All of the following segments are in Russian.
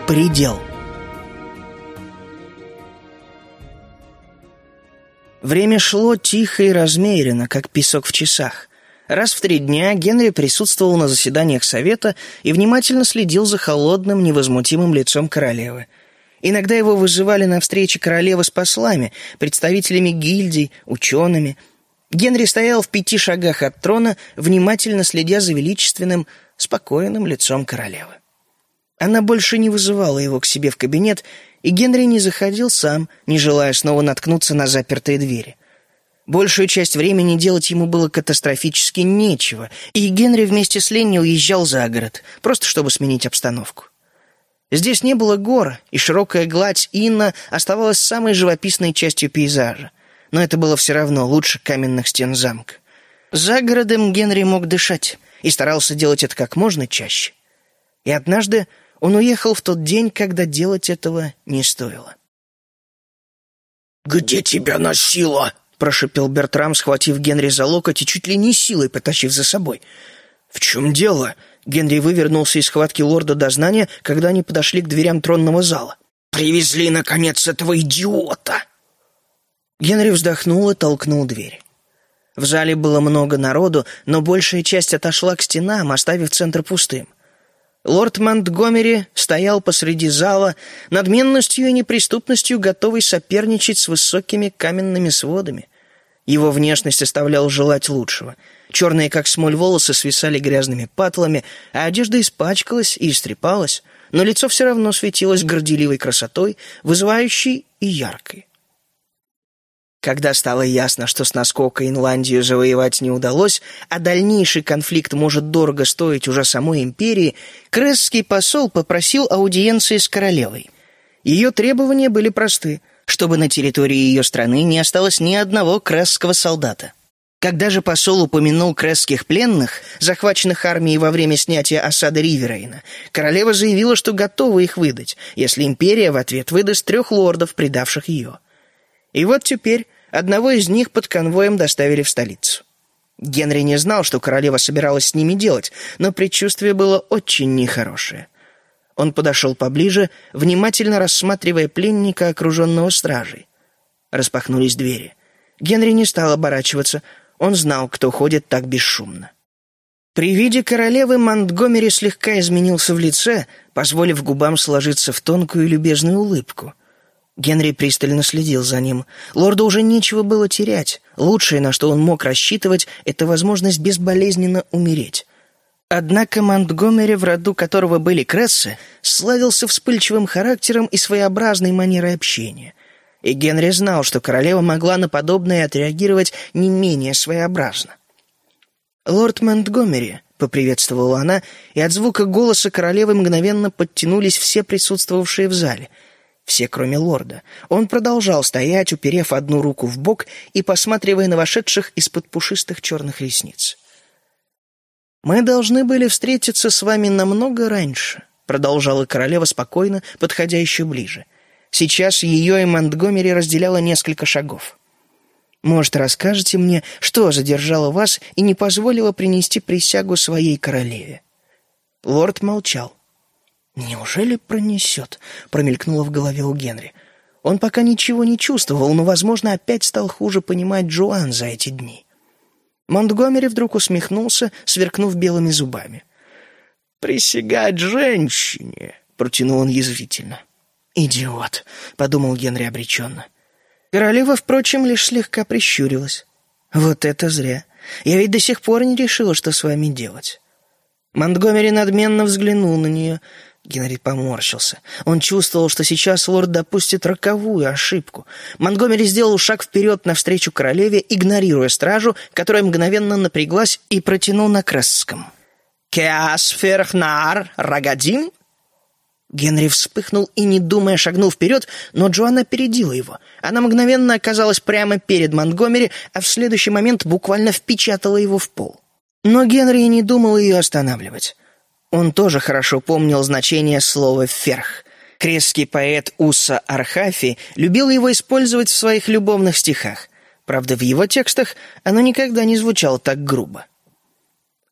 Предел. Время шло тихо и размеренно, как песок в часах. Раз в 3 дня Генри присутствовал на заседаниях совета и внимательно следил за холодным, невозмутимым лицом королевы. Иногда его вызывали на встречи королевы с послами, представителями гильдий, учеными. Генри стоял в 5 шагах от трона, внимательно следя за величественным, спокойным лицом королевы. Она больше не вызывала его к себе в кабинет, и Генри не заходил сам, не желая снова наткнуться на запертые двери. Большую часть времени делать ему было катастрофически нечего, и Генри вместе с Ленни уезжал за город, просто чтобы сменить обстановку. Здесь не было гор, и широкая гладь Инна оставалась самой живописной частью пейзажа, но это было все равно лучше каменных стен замка. За городом Генри мог дышать, и старался делать это как можно чаще. И однажды он уехал в тот день, когда делать этого не стоило. «Где тебя носило?» — прошипел Бертрам, схватив Генри за локоть и чуть ли не силой потащив за собой. «В чем дело?» Генри вывернулся из схватки лорда дознания, когда они подошли к дверям тронного зала. «Привезли, наконец, этого идиота!» Генри вздохнул и толкнул дверь. В зале было много народу, но большая часть отошла к стенам, оставив центр пустым. Лорд Монтгомери стоял посреди зала, надменностью и неприступностью готовый соперничать с высокими каменными сводами. Его внешность оставляла желать лучшего. Черные, как смоль, волосы свисали грязными патлами, а одежда испачкалась и истрепалась, но лицо все равно светилось горделивой красотой, вызывающей и яркой. Когда стало ясно, что с наскока Инландию завоевать не удалось, а дальнейший конфликт может дорого стоить уже самой империи, кресский посол попросил аудиенции с королевой. Ее требования были просты, чтобы на территории ее страны не осталось ни одного кресского солдата. Когда же посол упомянул кресских пленных, захваченных армией во время снятия осады Риверейна, королева заявила, что готова их выдать, если империя в ответ выдаст 3 лордов, предавших ее. И вот теперь одного из них под конвоем доставили в столицу. Генри не знал, что королева собиралась с ними делать, но предчувствие было очень нехорошее. Он подошел поближе, внимательно рассматривая пленника, окруженного стражей. Распахнулись двери. Генри не стал оборачиваться, он знал, кто ходит так бесшумно. При виде королевы Монтгомери слегка изменился в лице, позволив губам сложиться в тонкую и любезную улыбку. Генри пристально следил за ним. Лорду уже нечего было терять. Лучшее, на что он мог рассчитывать, это возможность безболезненно умереть. Однако Монтгомери, в роду которого были Крессы, славился вспыльчивым характером и своеобразной манерой общения. И Генри знал, что королева могла на подобное отреагировать не менее своеобразно. «Лорд Монтгомери», — поприветствовала она, и от звука голоса королевы мгновенно подтянулись все присутствовавшие в зале — все, кроме лорда. Он продолжал стоять, уперев одну руку в бок и посматривая на вошедших из-под пушистых черных ресниц. «Мы должны были встретиться с вами намного раньше», — продолжала королева спокойно, подходя еще ближе. Сейчас ее и Монтгомери разделяло несколько шагов. «Может, расскажете мне, что задержало вас и не позволило принести присягу своей королеве?» Лорд молчал. «Неужели пронесет?» — промелькнуло в голове у Генри. Он пока ничего не чувствовал, но, возможно, опять стал хуже понимать Джоан за эти дни. Монтгомери вдруг усмехнулся, сверкнув белыми зубами. «Присягать женщине!» — протянул он язвительно. «Идиот!» — подумал Генри обреченно. Королева, впрочем, лишь слегка прищурилась. «Вот это зря! Я ведь до сих пор не решила, что с вами делать». Монтгомери надменно взглянул на нее. Генри поморщился. Он чувствовал, что сейчас лорд допустит роковую ошибку. Монтгомери сделал шаг вперед навстречу королеве, игнорируя стражу, которая мгновенно напряглась, и протянул на кресском. «Кеас ферхнар рагадим?» Генри вспыхнул и, не думая, шагнул вперед, но Джоан опередила его. Она мгновенно оказалась прямо перед Монтгомери, а в следующий момент буквально впечатала его в пол. Но Генри не думал ее останавливать. Он тоже хорошо помнил значение слова «ферх». Кресский поэт Уса Архафи любил его использовать в своих любовных стихах. Правда, в его текстах оно никогда не звучало так грубо.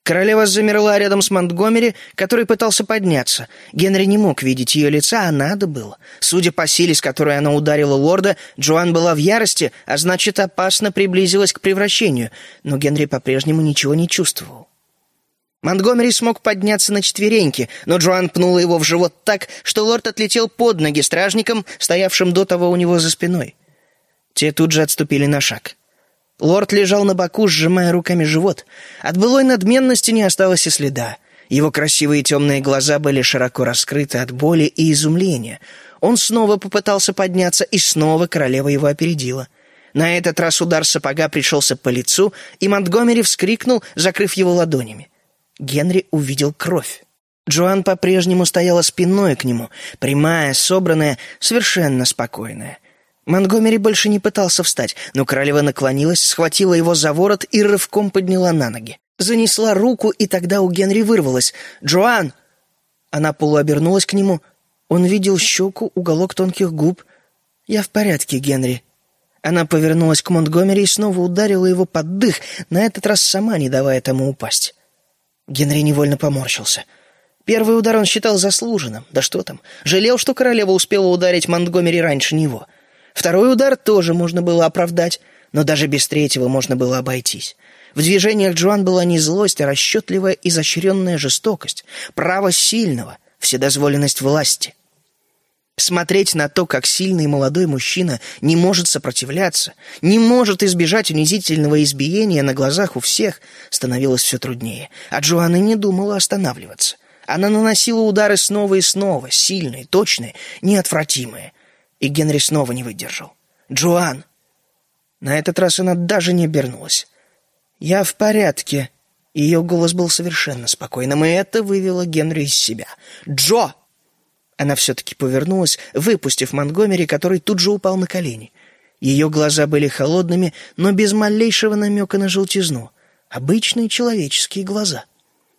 Королева замерла рядом с Монтгомери, который пытался подняться. Генри не мог видеть ее лица, а надо было. Судя по силе, с которой она ударила лорда, Джоан была в ярости, а значит, опасно приблизилась к превращению, но Генри по-прежнему ничего не чувствовал. Монтгомери смог подняться на четвереньки, но Джоан пнула его в живот так, что лорд отлетел под ноги стражникам, стоявшим до того у него за спиной. Те тут же отступили на шаг. Лорд лежал на боку, сжимая руками живот. От былой надменности не осталось и следа. Его красивые темные глаза были широко раскрыты от боли и изумления. Он снова попытался подняться, и снова королева его опередила. На этот раз удар сапога пришелся по лицу, и Монтгомери вскрикнул, закрыв его ладонями. Генри увидел кровь. Джоан по-прежнему стояла спиной к нему, прямая, собранная, совершенно спокойная. Монтгомери больше не пытался встать, но королева наклонилась, схватила его за ворот и рывком подняла на ноги. Занесла руку, и тогда у Генри вырвалось: «Джоан!» Она полуобернулась к нему. Он видел щеку, уголок тонких губ. «Я в порядке, Генри». Она повернулась к Монтгомери и снова ударила его под дых, на этот раз сама не давая тому упасть. Генри невольно поморщился. Первый удар он считал заслуженным. Да что там, жалел, что королева успела ударить Монтгомери раньше него. Второй удар тоже можно было оправдать, но даже без третьего можно было обойтись. В движениях Джоан была не злость, а расчетливая изощренная жестокость, право сильного, вседозволенность власти. Смотреть на то, как сильный молодой мужчина не может сопротивляться, не может избежать унизительного избиения на глазах у всех, становилось все труднее, а Джоан и не думала останавливаться. Она наносила удары снова и снова, сильные, точные, неотвратимые. И Генри снова не выдержал. «Джоан!» На этот раз она даже не обернулась. «Я в порядке». Ее голос был совершенно спокойным, и это вывело Генри из себя. «Джо!» Она все-таки повернулась, выпустив Монтгомери, который тут же упал на колени. Ее глаза были холодными, но без малейшего намека на желтизну. Обычные человеческие глаза.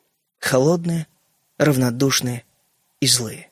Холодные, равнодушные и злые.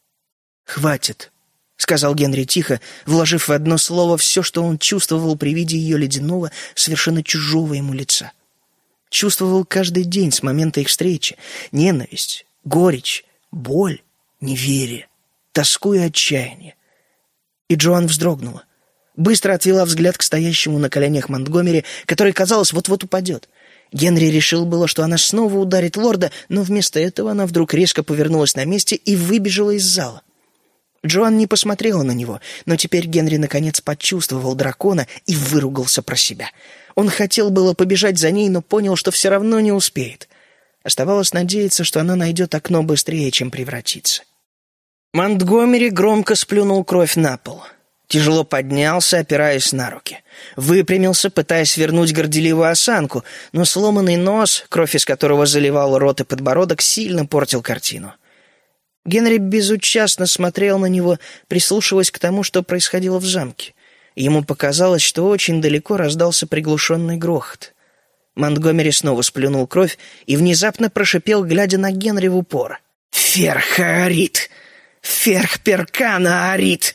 «Хватит», — сказал Генри тихо, вложив в одно слово все, что он чувствовал при виде ее ледяного, совершенно чужого ему лица. Чувствовал каждый день с момента их встречи: ненависть, горечь, боль, неверие, тоску и отчаяние. И Джоан вздрогнула. Быстро отвела взгляд к стоящему на коленях Монтгомери, который, казалось, вот-вот упадет. Генри решил было, что она снова ударит лорда, но вместо этого она вдруг резко повернулась на месте и выбежала из зала. Джоан не посмотрела на него, но теперь Генри наконец почувствовал дракона и выругался про себя. Он хотел было побежать за ней, но понял, что все равно не успеет. Оставалось надеяться, что она найдет окно быстрее, чем превратится. Монтгомери громко сплюнул кровь на пол. Тяжело поднялся, опираясь на руки. Выпрямился, пытаясь вернуть горделивую осанку, но сломанный нос, кровь из которого заливал рот и подбородок, сильно портил картину. Генри безучастно смотрел на него, прислушиваясь к тому, что происходило в замке. Ему показалось, что очень далеко раздался приглушенный грохот. Монтгомери снова сплюнул кровь и внезапно прошипел, глядя на Генри в упор: «Ферхаарит! Ферхперканаарит!»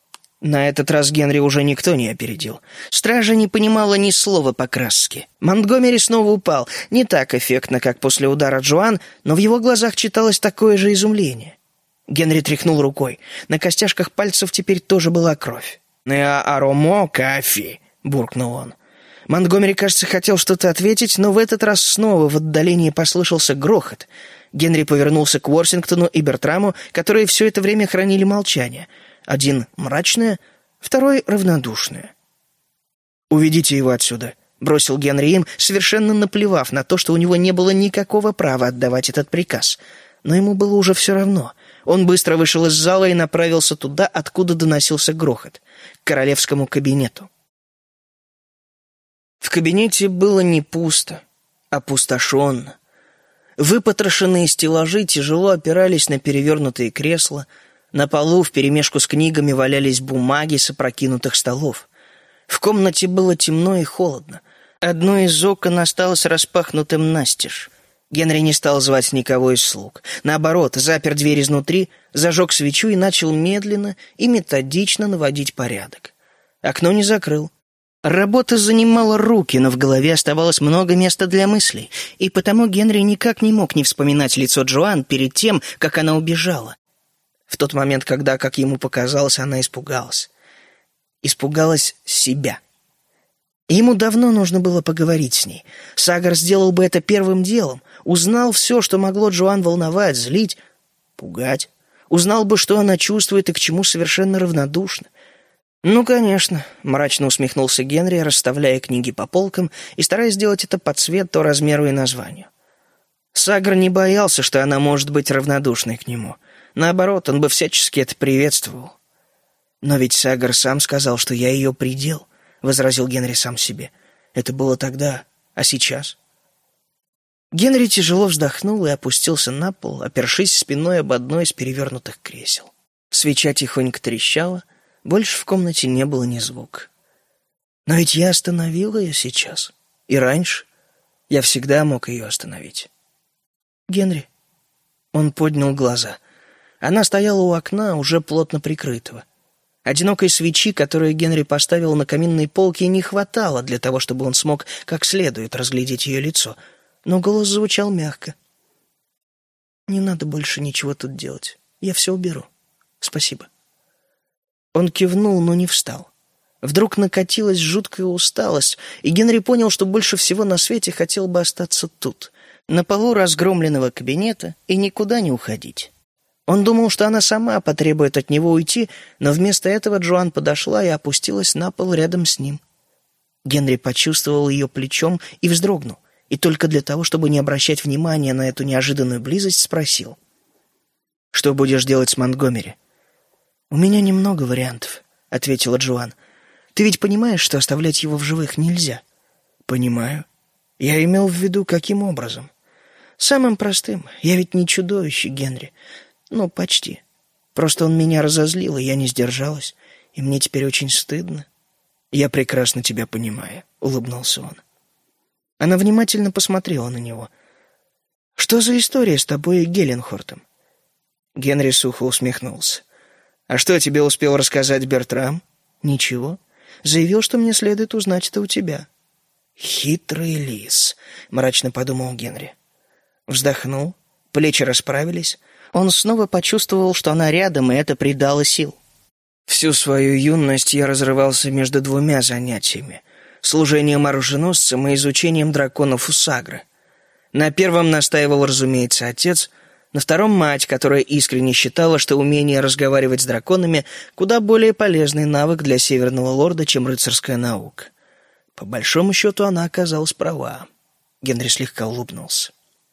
На этот раз Генри уже никто не опередил. Стража не понимала ни слова по-красски. Монтгомери снова упал, не так эффектно, как после удара Джоан, но в его глазах читалось такое же изумление. Генри тряхнул рукой. На костяшках пальцев теперь тоже была кровь. «Неа аромо кафи», — буркнул он. Монтгомери, кажется, хотел что-то ответить, но в этот раз снова в отдалении послышался грохот. Генри повернулся к Уорсингтону и Бертраму, которые все это время хранили молчание. Один мрачное, второй равнодушное. «Уведите его отсюда», — бросил Генри им, совершенно наплевав на то, что у него не было никакого права отдавать этот приказ. Но ему было уже все равно. Он быстро вышел из зала и направился туда, откуда доносился грохот, к королевскому кабинету. В кабинете было не пусто, а опустошенно. Выпотрошенные стеллажи тяжело опирались на перевернутые кресла. На полу вперемешку с книгами валялись бумаги с опрокинутых столов. В комнате было темно и холодно. Одно из окон осталось распахнутым настежь. Генри не стал звать никого из слуг. Наоборот, запер дверь изнутри, зажег свечу и начал медленно и методично наводить порядок. Окно не закрыл. Работа занимала руки, но в голове оставалось много места для мыслей, и потому Генри никак не мог не вспоминать лицо Джоан перед тем, как она убежала. В тот момент, когда, как ему показалось, она испугалась. Испугалась себя. Ему давно нужно было поговорить с ней. Сагар сделал бы это первым делом. Узнал все, что могло Джоан волновать, злить, пугать. Узнал бы, что она чувствует и к чему совершенно равнодушна. «Ну, конечно», — мрачно усмехнулся Генри, расставляя книги по полкам и стараясь сделать это под цвет, то размеру и названию. Сагар не боялся, что она может быть равнодушной к нему. Наоборот, он бы всячески это приветствовал. «Но ведь Сагар сам сказал, что я ее предел», — возразил Генри сам себе. «Это было тогда, а сейчас?» Генри тяжело вздохнул и опустился на пол, опершись спиной об одно из перевернутых кресел. Свеча тихонько трещала, больше в комнате не было ни звука. Но ведь я остановил ее сейчас. И раньше. Я всегда мог ее остановить. «Генри». Он поднял глаза. Она стояла у окна, уже плотно прикрытого. Одинокой свечи, которую Генри поставил на каминной полке, не хватало для того, чтобы он смог как следует разглядеть ее лицо. Но голос звучал мягко. «Не надо больше ничего тут делать. Я все уберу. Спасибо». Он кивнул, но не встал. Вдруг накатилась жуткая усталость, и Генри понял, что больше всего на свете хотел бы остаться тут, на полу разгромленного кабинета, и никуда не уходить. Он думал, что она сама потребует от него уйти, но вместо этого Джоан подошла и опустилась на пол рядом с ним. Генри почувствовал ее плечом и вздрогнул, и только для того, чтобы не обращать внимания на эту неожиданную близость, спросил: «Что будешь делать с Монтгомери?» «У меня немного вариантов», — ответила Джоан. «Ты ведь понимаешь, что оставлять его в живых нельзя?» «Понимаю. Я имел в виду, каким образом?» «Самым простым. Я ведь не чудовище, Генри. Ну, почти. Просто он меня разозлил, и я не сдержалась, и мне теперь очень стыдно». «Я прекрасно тебя понимаю», — улыбнулся он. Она внимательно посмотрела на него. «Что за история с тобой и Геленхортом?» Генри сухо усмехнулся. «А что тебе успел рассказать Бертрам?» «Ничего. Заявил, что мне следует узнать это у тебя». «Хитрый лис», — мрачно подумал Генри. Вздохнул, плечи расправились. Он снова почувствовал, что она рядом, и это придало сил. Всю свою юность я разрывался между двумя занятиями — служением оруженосцем и изучением драконов у Сагры. На первом настаивал, разумеется, отец, на втором — мать, которая искренне считала, что умение разговаривать с драконами куда более полезный навык для северного лорда, чем рыцарская наука. По большому счету она оказалась права. Генри слегка улыбнулся.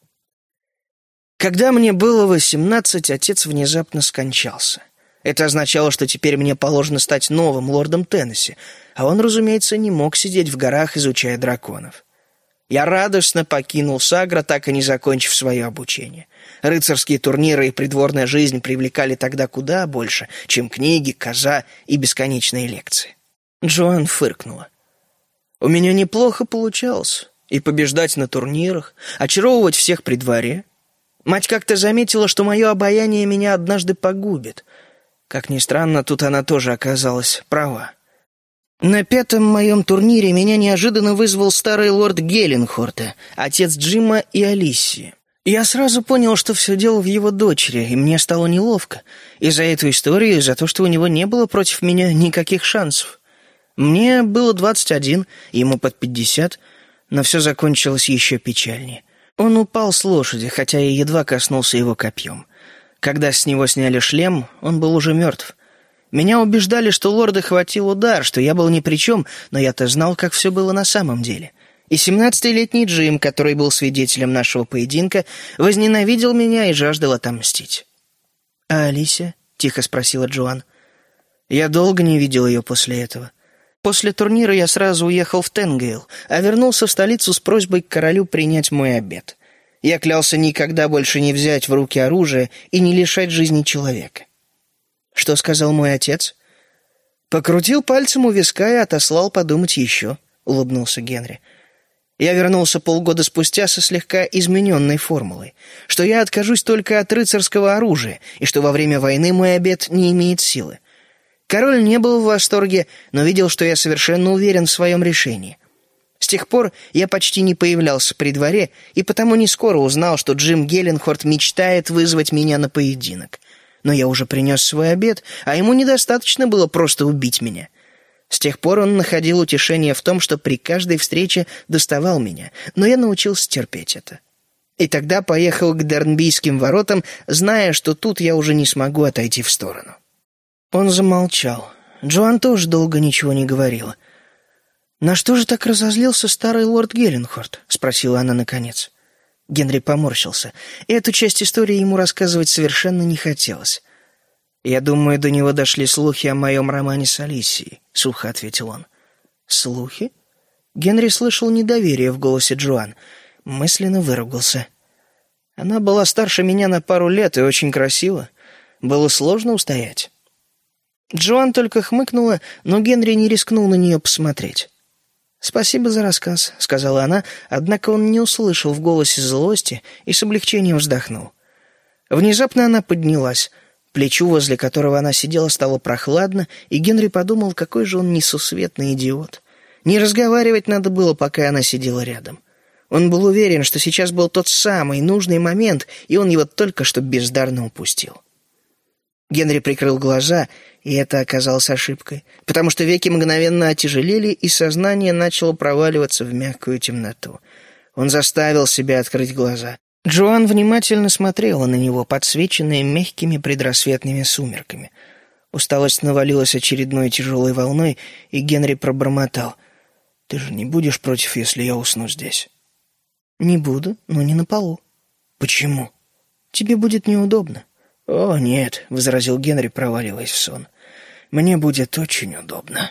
Когда мне было 18, отец внезапно скончался. Это означало, что теперь мне положено стать новым лордом Теннесси, а он, разумеется, не мог сидеть в горах, изучая драконов. Я радостно покинул Сагра, так и не закончив свое обучение. Рыцарские турниры и придворная жизнь привлекали тогда куда больше, чем книги, коза и бесконечные лекции. Джоан фыркнула. У меня неплохо получалось. И побеждать на турнирах, очаровывать всех при дворе. Мать как-то заметила, что мое обаяние меня однажды погубит. Как ни странно, тут она тоже оказалась права. На 5-м моем турнире меня неожиданно вызвал старый лорд Геленхорта, отец Джима и Алисии. Я сразу понял, что все дело в его дочери, и мне стало неловко. И за эту историю, и за то, что у него не было против меня никаких шансов. Мне было 21, ему под 50, но все закончилось еще печальнее. Он упал с лошади, хотя я едва коснулся его копьем. Когда с него сняли шлем, он был уже мертв. Меня убеждали, что лорда хватил удар, что я был ни при чем, но я-то знал, как все было на самом деле. И 17-летний Джим, который был свидетелем нашего поединка, возненавидел меня и жаждал отомстить. «А Алисия?» — тихо спросила Джоан. Я долго не видел ее после этого. После турнира я сразу уехал в Тенгейл, а вернулся в столицу с просьбой к королю принять мой обет. Я клялся никогда больше не взять в руки оружие и не лишать жизни человека. Что сказал мой отец? Покрутил пальцем у виска и отослал подумать еще, улыбнулся Генри. Я вернулся полгода спустя со слегка измененной формулой, что я откажусь только от рыцарского оружия и что во время войны мой обет не имеет силы. Король не был в восторге, но видел, что я совершенно уверен в своем решении. С тех пор я почти не появлялся при дворе, и потому не скоро узнал, что Джим Геленхорт мечтает вызвать меня на поединок. Но я уже принес свой обед, а ему недостаточно было просто убить меня. С тех пор он находил утешение в том, что при каждой встрече доставал меня, но я научился терпеть это. И тогда поехал к Дернбийским воротам, зная, что тут я уже не смогу отойти в сторону. Он замолчал. Джоан тоже долго ничего не говорила. «На что же так разозлился старый лорд Геленхорт?» — спросила она наконец. Генри поморщился. Эту часть истории ему рассказывать совершенно не хотелось. «Я думаю, до него дошли слухи о моем романе с Алисией», — сухо ответил он. «Слухи?» Генри слышал недоверие в голосе Джоан. Мысленно выругался. Она была старше меня на пару лет и очень красива. Было сложно устоять. Джоан только хмыкнула, но Генри не рискнул на нее посмотреть. «Спасибо за рассказ», — сказала она, однако он не услышал в голосе злости и с облегчением вздохнул. Внезапно она поднялась. Плечу, возле которого она сидела, стало прохладно, и Генри подумал, какой же он несусветный идиот. Не разговаривать надо было, пока она сидела рядом. Он был уверен, что сейчас был тот самый нужный момент, и он его только что бездарно упустил. Генри прикрыл глаза, и это оказалось ошибкой, потому что веки мгновенно отяжелели, и сознание начало проваливаться в мягкую темноту. Он заставил себя открыть глаза. Джоан внимательно смотрела на него, подсвеченная мягкими предрассветными сумерками. Усталость навалилась очередной тяжелой волной, и Генри пробормотал: «Ты же не будешь против, если я усну здесь?» «Не буду, но не на полу». «Почему?» «Тебе будет неудобно». «О, нет», — возразил Генри, проваливаясь в сон. «Мне будет очень удобно».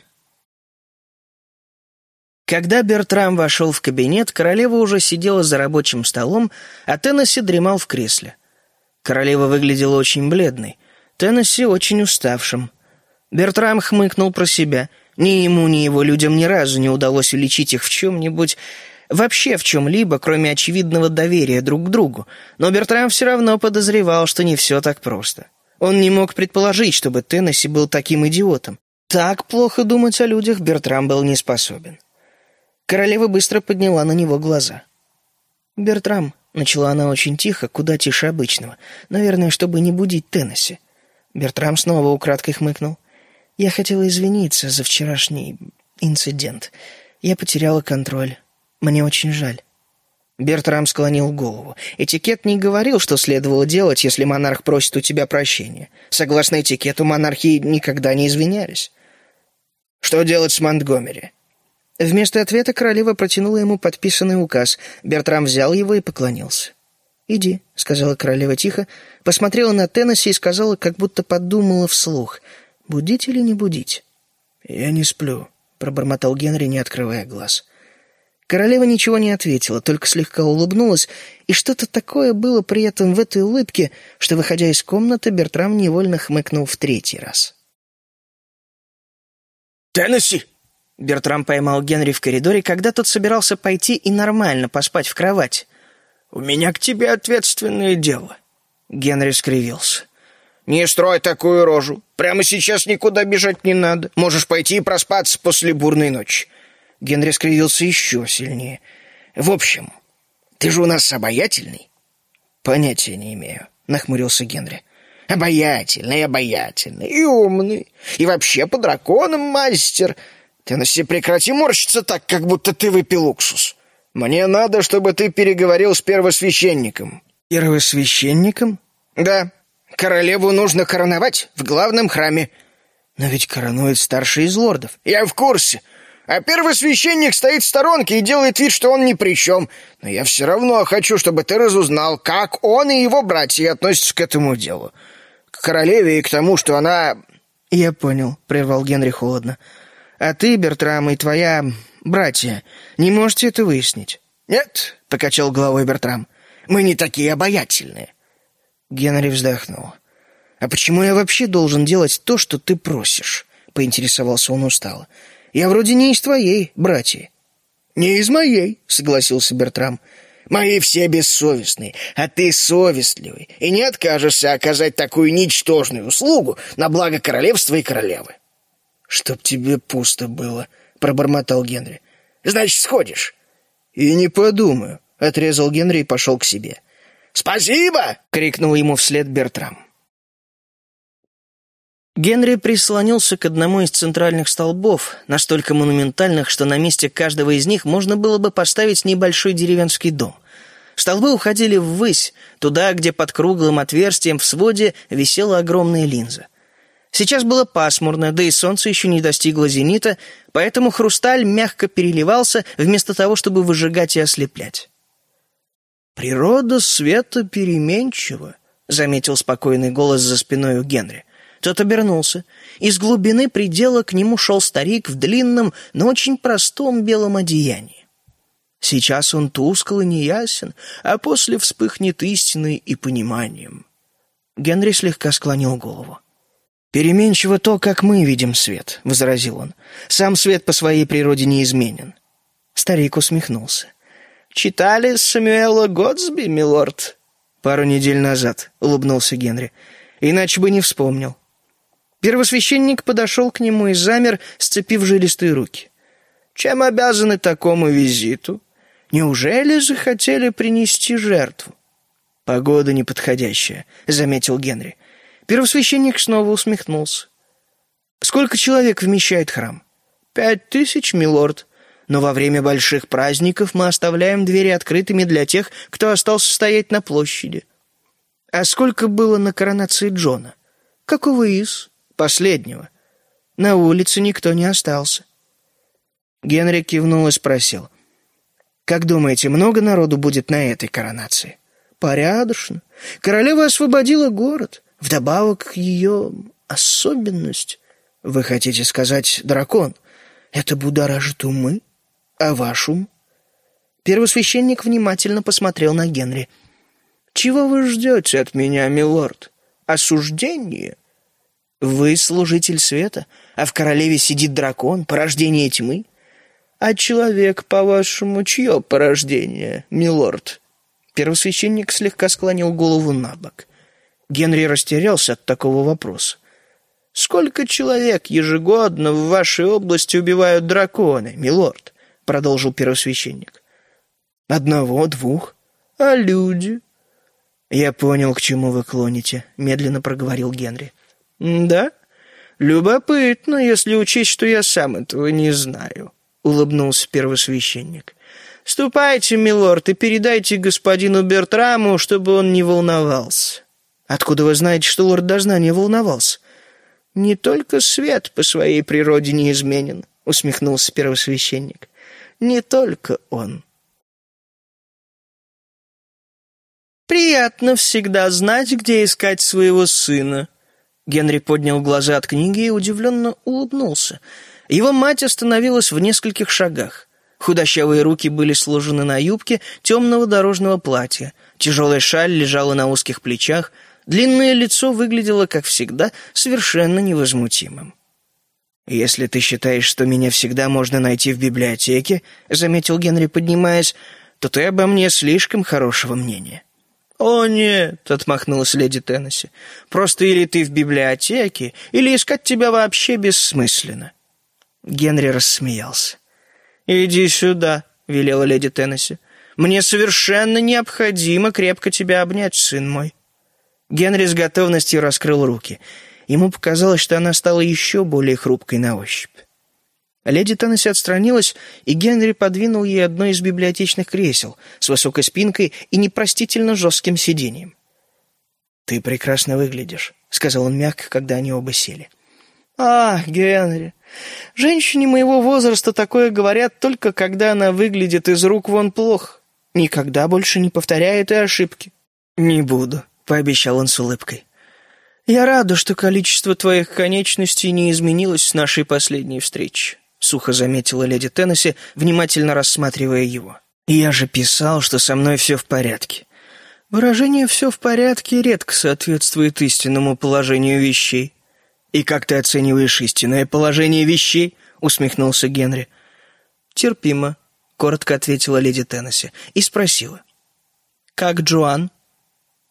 Когда Бертрам вошел в кабинет, королева уже сидела за рабочим столом, а Теннесси дремал в кресле. Королева выглядела очень бледной, Теннесси очень уставшим. Бертрам хмыкнул про себя. Ни ему, ни его людям ни разу не удалось уличить их в чем-нибудь, вообще в чем-либо, кроме очевидного доверия друг к другу, но Бертрам все равно подозревал, что не все так просто. Он не мог предположить, чтобы Теннесси был таким идиотом. Так плохо думать о людях Бертрам был не способен. Королева быстро подняла на него глаза. «Бертрам», — начала она очень тихо, куда тише обычного, наверное, чтобы не будить Теннесси. Бертрам снова украдкой хмыкнул. «Я хотела извиниться за вчерашний инцидент. Я потеряла контроль. Мне очень жаль». Бертрам склонил голову. Этикет не говорил, что следовало делать, если монарх просит у тебя прощения. Согласно этикету, монархи никогда не извинялись. «Что делать с Монтгомери?» Вместо ответа королева протянула ему подписанный указ. Бертрам взял его и поклонился. «Иди», — сказала королева тихо, посмотрела на Теннесси и сказала, как будто подумала вслух: «Будить или не будить?» «Я не сплю», — пробормотал Генри, не открывая глаз. Королева ничего не ответила, только слегка улыбнулась, и что-то такое было при этом в этой улыбке, что, выходя из комнаты, Бертрам невольно хмыкнул в третий раз. «Теннесси!» Бертрам поймал Генри в коридоре, когда тот собирался пойти и нормально поспать в кровать. «У меня к тебе ответственное дело». Генри скривился. «Не строй такую рожу. Прямо сейчас никуда бежать не надо. Можешь пойти и проспаться после бурной ночи». Генри скривился еще сильнее. «В общем, ты же у нас обаятельный». «Понятия не имею», — нахмурился Генри. «Обаятельный и умный, и вообще по драконам мастер. Теннесси, прекрати морщиться так, как будто ты выпил уксус. Мне надо, чтобы ты переговорил с первосвященником». «Первосвященником?» «Да. Королеву нужно короновать в главном храме». «Но ведь коронует старший из лордов». «Я в курсе. А первосвященник стоит в сторонке и делает вид, что он ни при чем. Но я все равно хочу, чтобы ты разузнал, как он и его братья относятся к этому делу. К королеве и к тому, что она...» «Я понял», — прервал Генри холодно. «А ты, Бертрам, и твоя... братья, не можете это выяснить?» «Нет», — покачал головой Бертрам, — «мы не такие обаятельные». Генри вздохнул. «А почему я вообще должен делать то, что ты просишь?» — поинтересовался он устало. «Я вроде не из твоей, братья». «Не из моей», — согласился Бертрам. «Мои все бессовестные, а ты совестливый, и не откажешься оказать такую ничтожную услугу на благо королевства и королевы». «Чтоб тебе пусто было», — пробормотал Генри. «Значит, сходишь?» «И не подумаю», — отрезал Генри и пошел к себе. «Спасибо!» — крикнул ему вслед Бертрам. Генри прислонился к одному из центральных столбов, настолько монументальных, что на месте каждого из них можно было бы поставить небольшой деревенский дом. Столбы уходили ввысь, туда, где под круглым отверстием в своде висела огромная линза. Сейчас было пасмурно, да и солнце еще не достигло зенита, поэтому хрусталь мягко переливался, вместо того, чтобы выжигать и ослеплять. «Природа света переменчива», — заметил спокойный голос за спиной у Генри. Тот обернулся. Из глубины предела к нему шел старик в длинном, но очень простом белом одеянии. Сейчас он тускл и неясен, а после вспыхнет истиной и пониманием. Генри слегка склонил голову. «Переменчиво то, как мы видим свет», — возразил он. «Сам свет по своей природе неизменен». Старик усмехнулся. «Читали Сэмюэла Готсби, милорд?» «Пару недель назад», — улыбнулся Генри. «Иначе бы не вспомнил». Первосвященник подошел к нему и замер, сцепив жилистые руки. «Чем обязаны такому визиту? Неужели захотели принести жертву?» «Погода неподходящая», — заметил Генри. Первосвященник снова усмехнулся. «Сколько человек вмещает храм?» 5000, милорд. Но во время больших праздников мы оставляем двери открытыми для тех, кто остался стоять на площади». «А сколько было на коронации Джона?» «Какого из?» «Последнего. На улице никто не остался». Генри кивнул и спросил. «Как думаете, много народу будет на этой коронации?» «Порядочно. Королева освободила город. Вдобавок ее особенность...» «Вы хотите сказать дракон? Это будоражит умы. А ваш ум?» Первосвященник внимательно посмотрел на Генри. «Чего вы ждете от меня, милорд? Осуждение?» «Вы служитель света, а в королеве сидит дракон, порождение тьмы. А человек, по-вашему, чье порождение, милорд?» Первосвященник слегка склонил голову на бок. Генри растерялся от такого вопроса. «Сколько человек ежегодно в вашей области убивают драконы, милорд?» — продолжил первосвященник. 1-2. А люди?» «Я понял, к чему вы клоните», — медленно проговорил Генри. «Да? Любопытно, если учесть, что я сам этого не знаю», — улыбнулся первосвященник. «Ступайте, милорд, и передайте господину Бертраму, чтобы он не волновался». «Откуда вы знаете, что лорд Дознания волновался?» «Не только свет по своей природе неизменен», — усмехнулся первосвященник. «Не только он». «Приятно всегда знать, где искать своего сына». Генри поднял глаза от книги и удивленно улыбнулся. Его мать остановилась в нескольких шагах. Худощавые руки были сложены на юбке темного дорожного платья. Тяжелая шаль лежала на узких плечах. Длинное лицо выглядело, как всегда, совершенно невозмутимым. «Если ты считаешь, что меня всегда можно найти в библиотеке, — заметил Генри, поднимаясь, — то ты обо мне слишком хорошего мнения». «О, нет», — отмахнулась леди Теннесси. «Просто или ты в библиотеке, или искать тебя вообще бессмысленно». Генри рассмеялся. «Иди сюда», — велела леди Теннесси. «Мне совершенно необходимо крепко тебя обнять, сын мой». Генри с готовностью раскрыл руки. Ему показалось, что она стала еще более хрупкой на ощупь. Леди Теннесси отстранилась, и Генри подвинул ей одно из библиотечных кресел с высокой спинкой и непростительно жестким сиденьем. «Ты прекрасно выглядишь», — сказал он мягко, когда они оба сели. «Ах, Генри, женщине моего возраста такое говорят только когда она выглядит из рук вон плохо. Никогда больше не повторяет и ошибки». «Не буду», — пообещал он с улыбкой. «Я рада, что количество твоих конечностей не изменилось с нашей последней встречи», — сухо заметила леди Теннесси, внимательно рассматривая его. «Я же писал, что со мной все в порядке». «Выражение «все в порядке» редко соответствует истинному положению вещей». «И как ты оцениваешь истинное положение вещей?» — усмехнулся Генри. «Терпимо», — коротко ответила леди Теннесси и спросила. «Как Джоан?»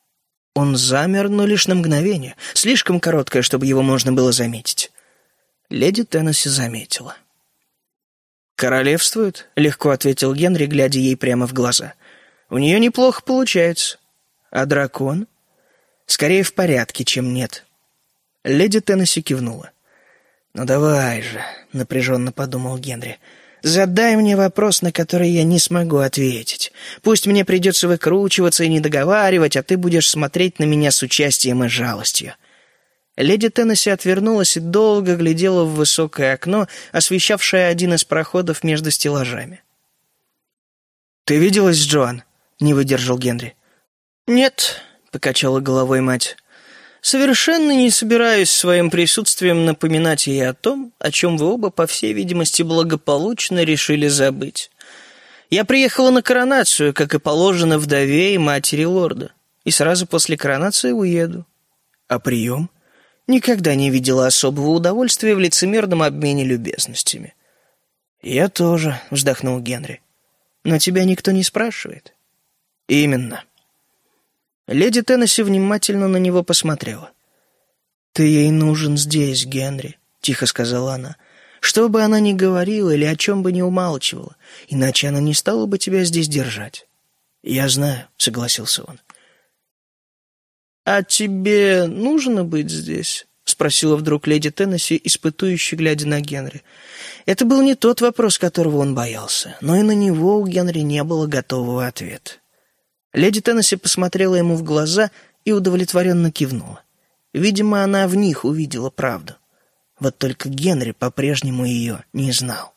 Он замер, но лишь на мгновение, слишком короткое, чтобы его можно было заметить. леди Теннесси заметила. «Королевствует», — легко ответил Генри, глядя ей прямо в глаза. «У нее неплохо получается. А дракон?» «Скорее в порядке, чем нет». Леди Теннесси кивнула. «Ну давай же», — напряженно подумал Генри, — «задай мне вопрос, на который я не смогу ответить. Пусть мне придется выкручиваться и не договаривать, а ты будешь смотреть на меня с участием и жалостью». Леди Теннесси отвернулась и долго глядела в высокое окно, освещавшее один из проходов между стеллажами. «Ты виделась с Джоан?» — не выдержал Генри. «Нет», — покачала головой мать. «Совершенно не собираюсь своим присутствием напоминать ей о том, о чем вы оба, по всей видимости, благополучно решили забыть. Я приехала на коронацию, как и положено вдове и матери лорда, и сразу после коронации уеду. А прием? Никогда не видела особого удовольствия в лицемерном обмене любезностями». «Я тоже», — вздохнул Генри. «Но тебя никто не спрашивает». «Именно». Леди Теннесси внимательно на него посмотрела. «Ты ей нужен здесь, Генри», — тихо сказала она. «Что бы она ни говорила или о чем бы ни умалчивала, иначе она не стала бы тебя здесь держать». «Я знаю», — согласился он. «А тебе нужно быть здесь?» — спросила вдруг леди Теннесси, испытующе глядя на Генри. Это был не тот вопрос, которого он боялся, но и на него у Генри не было готового ответа. Леди Теннесси посмотрела ему в глаза и удовлетворенно кивнула. Видимо, она в них увидела правду. Вот только Генри по-прежнему ее не знал.